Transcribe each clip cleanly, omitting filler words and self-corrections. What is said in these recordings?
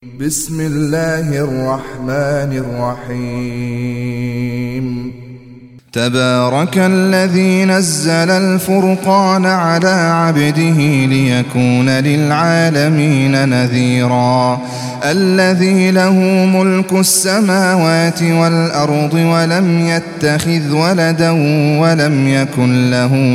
بسم الله الرحمن الرحيم تبارك الذي نزل الفرقان على عبده ليكون للعالمين نذيرا الذي له ملك السماوات والأرض ولم يتخذ ولدا ولم يكن له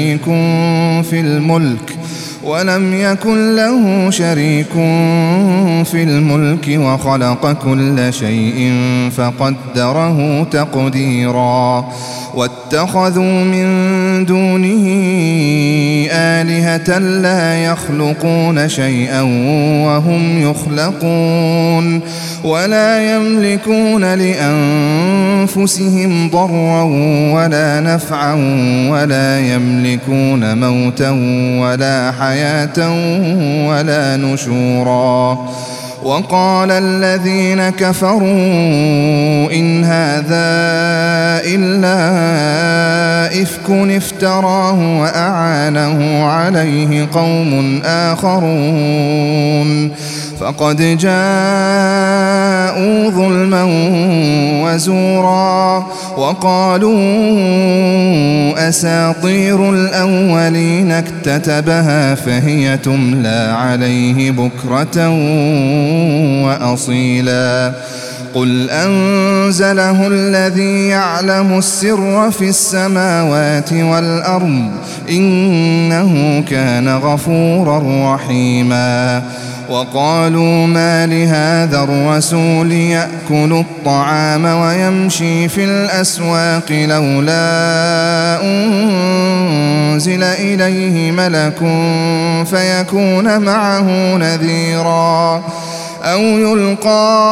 شريك في الملك وخلق كل شيء فقدره تقديرا واتخذوا من دونه آلهة لا يخلقون شيئا وهم يخلقون ولا يملكون لأنفسهم ضرا ولا نفعا ولا يملكون موتا ولا حياة ولا نشورا وقال الذين كفروا إن هذا إلا إفك افتراه وأعانه عليه قوم آخرون فقد جاءوا ظلما وزورا وقالوا أساطير الأولين اكتتبها فهي تملى عليه بكرة وأصيلا قل أنزله الذي يعلم السر في السماوات والأرض إنه كان غفورا رحيما وقالوا ما لهذا الرسول يأكل الطعام ويمشي في الأسواق لولا أنزل إليه ملك فيكون معه نذيرا أو يلقى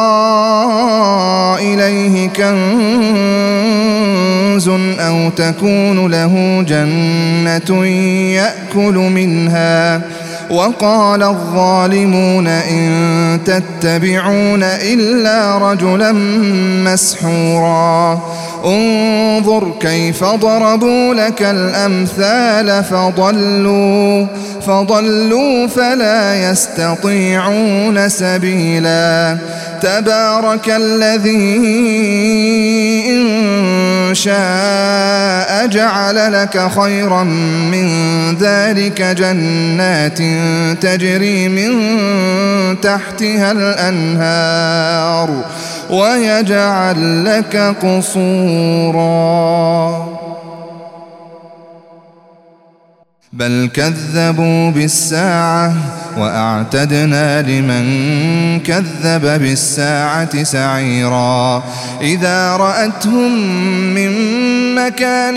إليه كنز أو تكون له جنة يأكل منها وقال الظالمون إن تتبعون إلا رجلا مسحورا انظر كيف ضربوا لك الأمثال فضلوا فلا يستطيعون سبيلا تبارك الذي إن شاء جعل لك خيرا من ذلك جنات تجري من تحتها الأنهار ويجعل لك قصورا بل كذبوا بالساعة وأعتدنا لمن كذب بالساعة سعيرا إذا رأتهم من مكان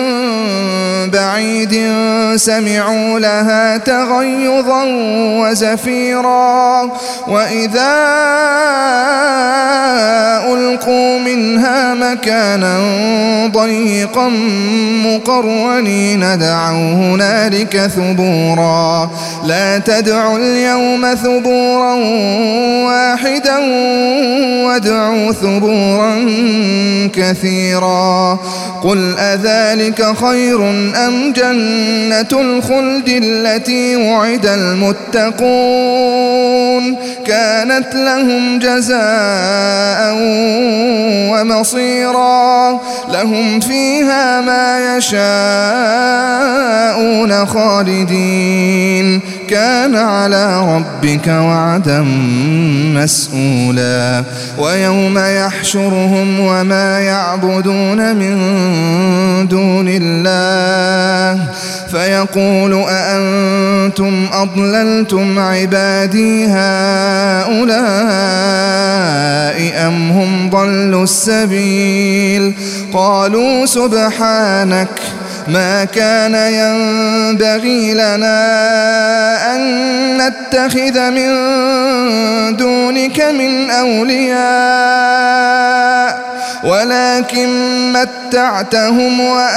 بعيد سمعوا لها تغيظا وزفيرا وإذا ألقوا منها مكانا ضيقا مقرنين دعوا هنالك ثبورا لا تدعوا اليوم ثبورا واحدا وادعوا ثبورا كثيرا قل أذلك خير أم جنة الخلد التي وعد المتقون كانت لهم جزاء ومصيرا لهم فيها ما يشاءون خالدين كان على ربك وعدا مسئولا ويوم يحشرهم وما يعبدون من دون الله فيقول أأنتم أضللتم عبادي هؤلاء أم هم ضلوا السبيل قالوا سبحانك ما كان ينبغي لنا أن نتخذ من دونك من أولياء ولكن متعتهم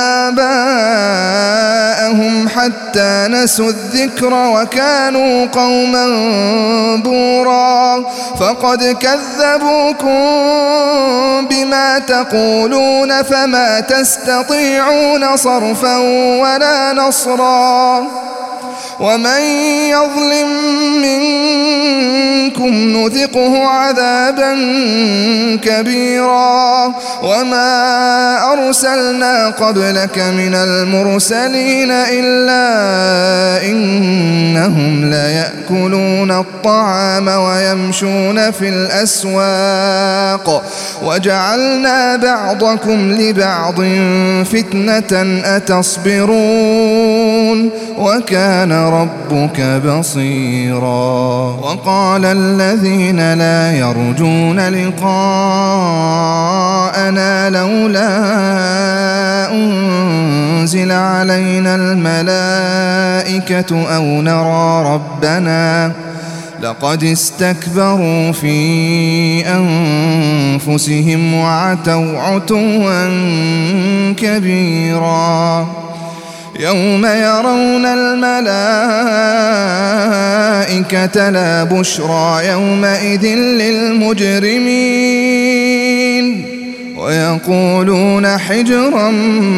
وآباءهم حتى نسوا الذكر وكانوا قوما بورا فقد كذبوكم بما تقولون فما تستطيعون صرفا ولا نصرا ومن يظلم منكم نذقه عذابا كبيرا وما أرسلنا قبلك من المرسلين إلا إنهم ليأكلون الطعام ويمشون في الأسواق وجعلنا بعضكم لبعض فتنة أتصبرون وكان ربك بصيرا. وقال الذين لا يرجون لقاءنا لولا أنزل علينا الملائكة أو نرى ربنا لقد استكبروا في أنفسهم وعتوا عتوا كبيرا. يوم يرون الملائكة لا بشرى يومئذ للمجرمين ويقولون حجرا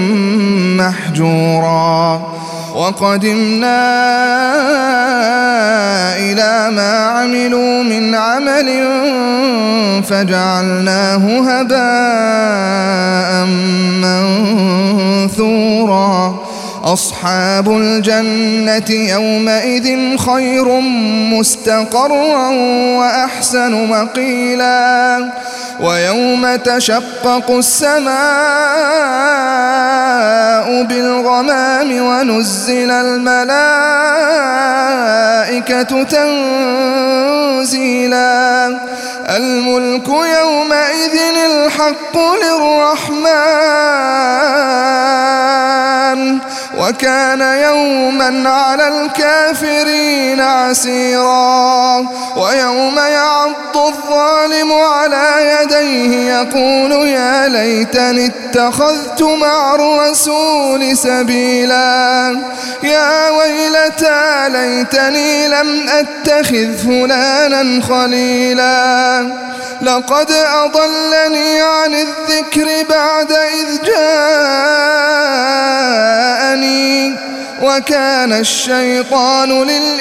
محجورا. وقدمنا إلى ما عملوا من عمل فجعلناه هباء منثورا. أصحاب الجنة يومئذ خير مستقرا وأحسن مقيلا. ويوم تشقق السماء بالغمام ونزل الملائكة تنزيلا. الملك يومئذ الحق للرحمن وكان يوما على الكافرين عسيرا. ويوم يعض الظالم على يديه يقول يا ليتني اتخذت مع الرسول سبيلا. يا ويلتى ليتني لم أتخذ فلانا خليلا لقد أضلني عن الذكر بعد إذ جاءني وكان الشيطان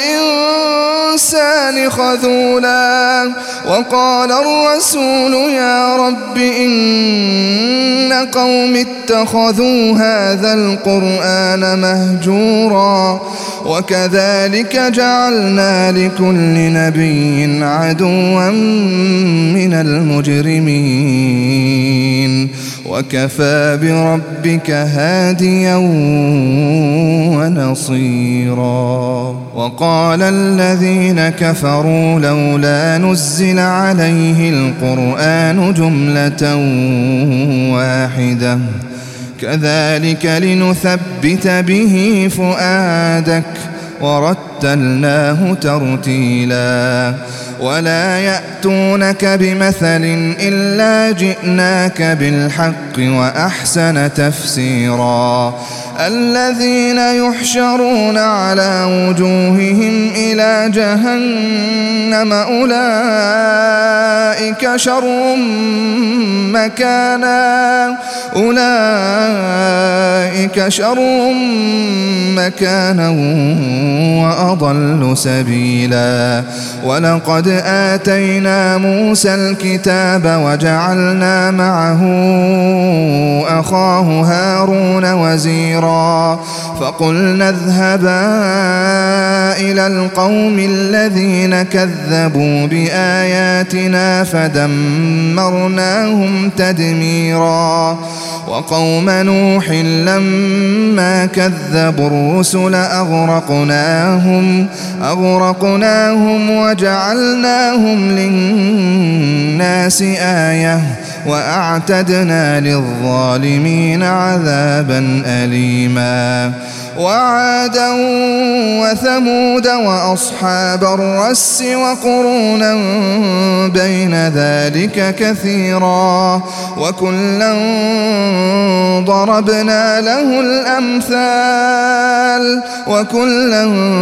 للإنسان خذولا. وقال الرسول يا رب إن قوم اتخذوا هذا القرآن مهجورا. وكذلك جعلنا لكل نبي عدوا من المجرمين وكفى بربك هاديا ونصيرا. وقال الذين كفروا لولا نزل عليه القرآن جملة واحدة كذلك لنثبت به فؤادك ورتلناه ترتيلا. ولا يأتونك بمثل إلا جئناك بالحق وأحسن تفسيرا. الذين يحشرون على وجوههم إلى جهنم أولئك شر مكانا وأضل سبيلا. ولقد آتينا موسى الكتاب وجعلنا معه أخاه هارون وزيرا. فقلنا اذهبا إلى القوم الذين كذبوا بآياتنا فدمرناهم تدميرا. وقوم نوح لما كذبوا الرسل أغرقناهم وجعلناهم للناس آية وأعتدنا للظالمين عذابا أليما. وعادا وثمود وأصحاب الرس وقرونا بين ذلك كثيرا وكلا ضربنا له الأمثال وكلا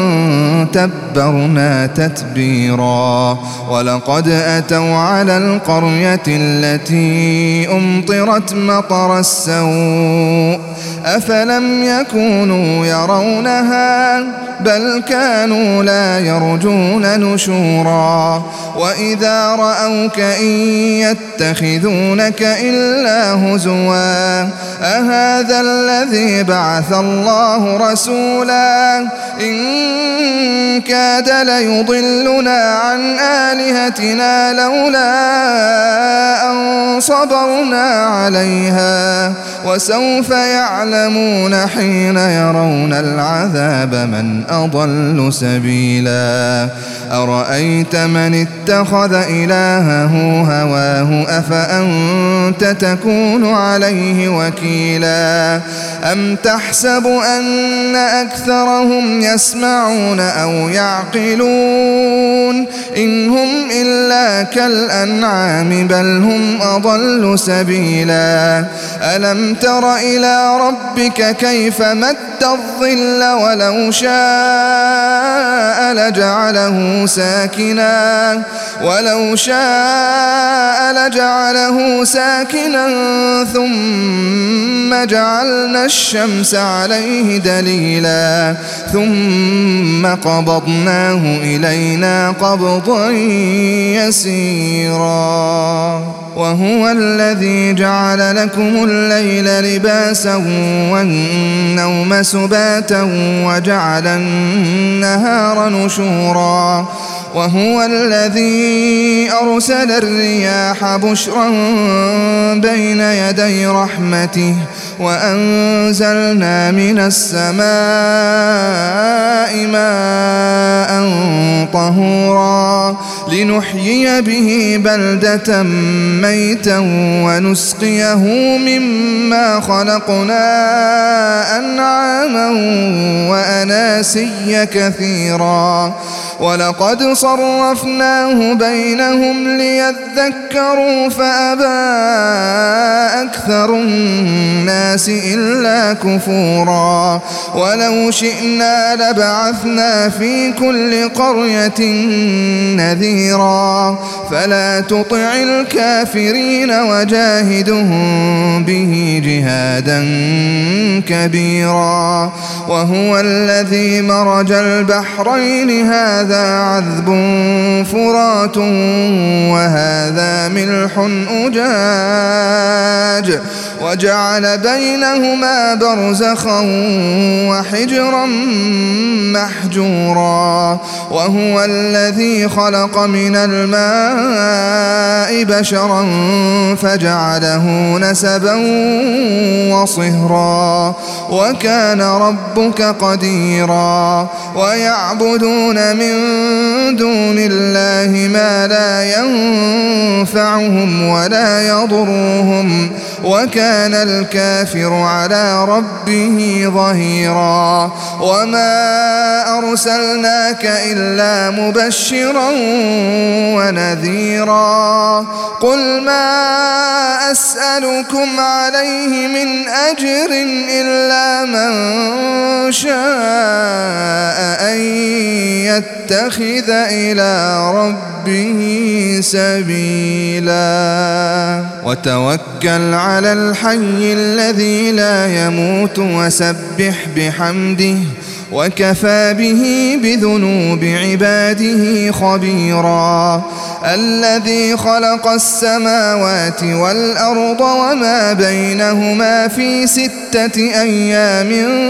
تبرنا تتبيرا. ولقد أتوا على القرية التي أمطرت مطر السوء أفلم يكونوا يرونها بل كانوا لا يرجون نشورا وإذا رأوك إن يتخذونك إلا هزوا أهذا الذي بعث الله رسولا إن كاد ليضلنا عن آلهتنا لولا أن صبرنا عليها وسوف يعلمون حين يرون العذاب من أضل سبيلا أرأيت من اتخذ إلهه هواه أفأنت تكون عليه وكيلا أم تحسب أن أكثرهم يسمعون أو يعقلون إن هم إلا كالأنعام بل هم أضل سبيلا ألم تر إلى ربك كيف مد الظل ولو شاء لجعله ساكنا ثم جعلنا الشمس عليه دليلا ثم قبضناه إلينا قبضا يسيرا وهو الذي جعل لكم الليل لباسا والنوم سباتا وجعل النهار نشورا وهو الذي أرسل الرياح بشرا بين يدي رحمته وأنزلنا من السماء ماء طهورا لنحيي به بلدة ميتا ونسقيه مما خلقنا أنعاما وأناسيا كثيرا ولقد صرفناه بينهم ليذكروا فأبى أكثر الناس إلا كفورا ولو شئنا لبعثنا في كل قرية نذيرا فلا تطع الكافرين وجاهدهم به جهادا كبيرا وهو الذي مرج البحرين هذا عذب فرات وهذا ملح أجاج وجعل بينهما برزخا وحجرا محجورا وهو الذي خلق من الماء بشرا فجعله نسبا وصهرا وكان ربك قديرا ويعبدون من دون الله ما لا ينفعهم ولا يضرهم وكان الكافر على ربه ظهيرا وما أرسلناك إلا مبشرا ونذيرا قل ما أسألكم عليه من أجر إلا من شاء أن يتخذ إلى ربه سبيلا وتوكل على الحي الذي لا يموت وسبح بحمده وكفى به بذنوب عباده خبيرا الذي خلق السماوات والأرض وما بينهما في 6 أيام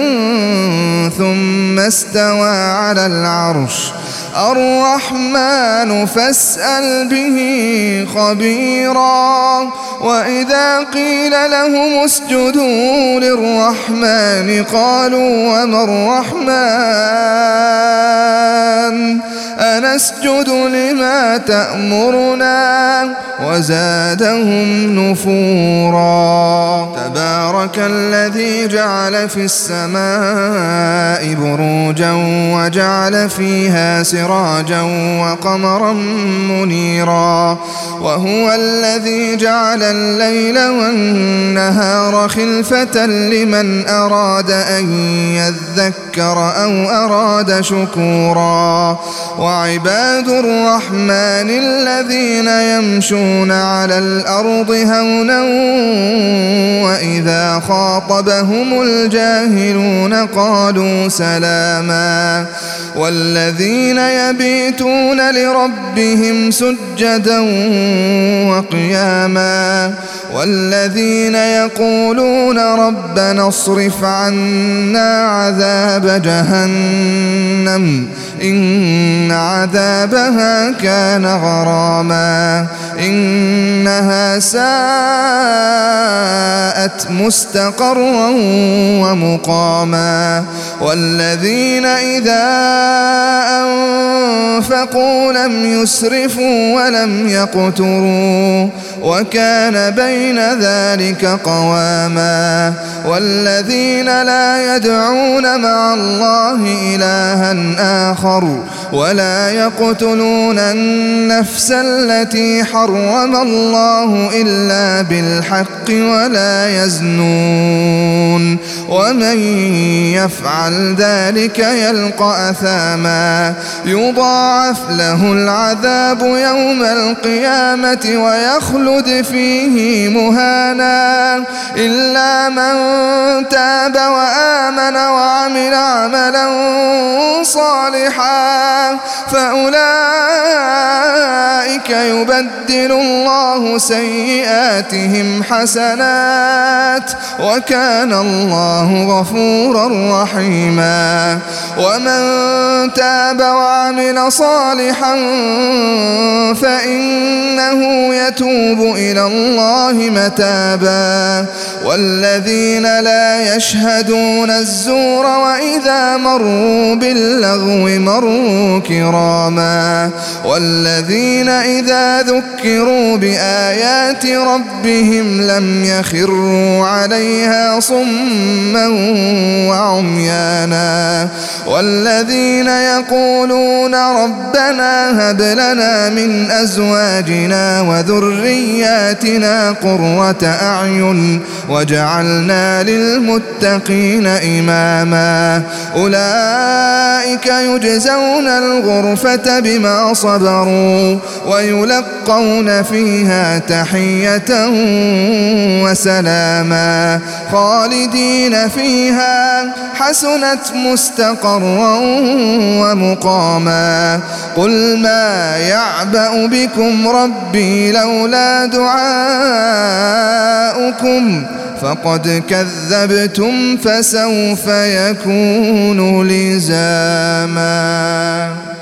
ثم استوى على العرش الرحمن فاسأل به خبيرا وإذا قيل لهم اسجدوا للرحمن قالوا وما الرحمن أنسجد لما تأمرنا وزادهم نفورا تبارك الذي جعل في السماء بروجا وجعل فيها سراجا وقمرا منيرا وهو الذي جعل الليل والنهار خلفة لمن أراد أن يذكر أو أراد شكورا وعباد الرحمن الذين يمشون على الأرض هونا وإذا خاطبهم الجاهلون قالوا سلاما والذين يبيتون لربهم سجدا وقياما والذين يقولون ربنا اصرف عنا عذاب جهنم إن عذابها كان غراما إنها ساءت مستقرا ومقاما والذين إذا أنفقوا لم يسرفوا ولم يقتروا وكان بين ذلك قواما والذين لا يدعون مع الله إلها آخر ولا يقتلون النفس التي حرم الله إلا بالحق ولا يزنون ومن يفعل ذلك يلقى أثاما يضاعف له العذاب يوم القيامة ويخلد فيه مهانا إلا من تاب وآمن وعمل عملا صالحا فأولئك يبدل الله سيئاتهم حسنات وكان الله غفورا رحيما ومن تاب وعمل صالحا فإنه يتوب إلى الله متابا والذين لا يشهدون الزور وإذا مروا باللغو مروا كراما والذين إذا ذكروا بآيات ربهم لم يخروا عليها صما وعميانا والذين يقولون ربنا هب لنا من أزواجنا وذرياتنا قرة أعين وجعلنا للمتقين إماما أولئك يجزون الغرفة بما صبروا ويلقون فيها تحية وسلاما خالدين فيها حسنت مستقرا ومقاما قل ما يعبأ بكم ربي لولا دعاؤكم فقد كذبتم فسوف يكون لزاما.